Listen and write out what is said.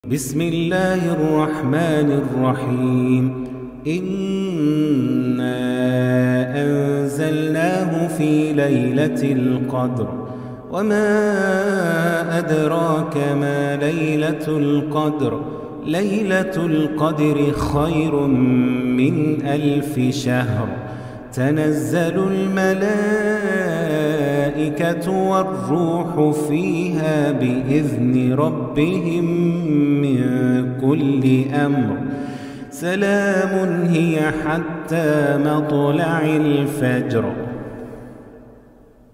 بسم الله الرحمن الرحيم إنا أنزلناه في ليلة القدر وما أدراك ما ليلة القدر ليلة القدر خير من 1000 شهر تنزل الملائكة والروح فيها بإذن ربهم من كل أمر سلام هي حتى مطلع الفجر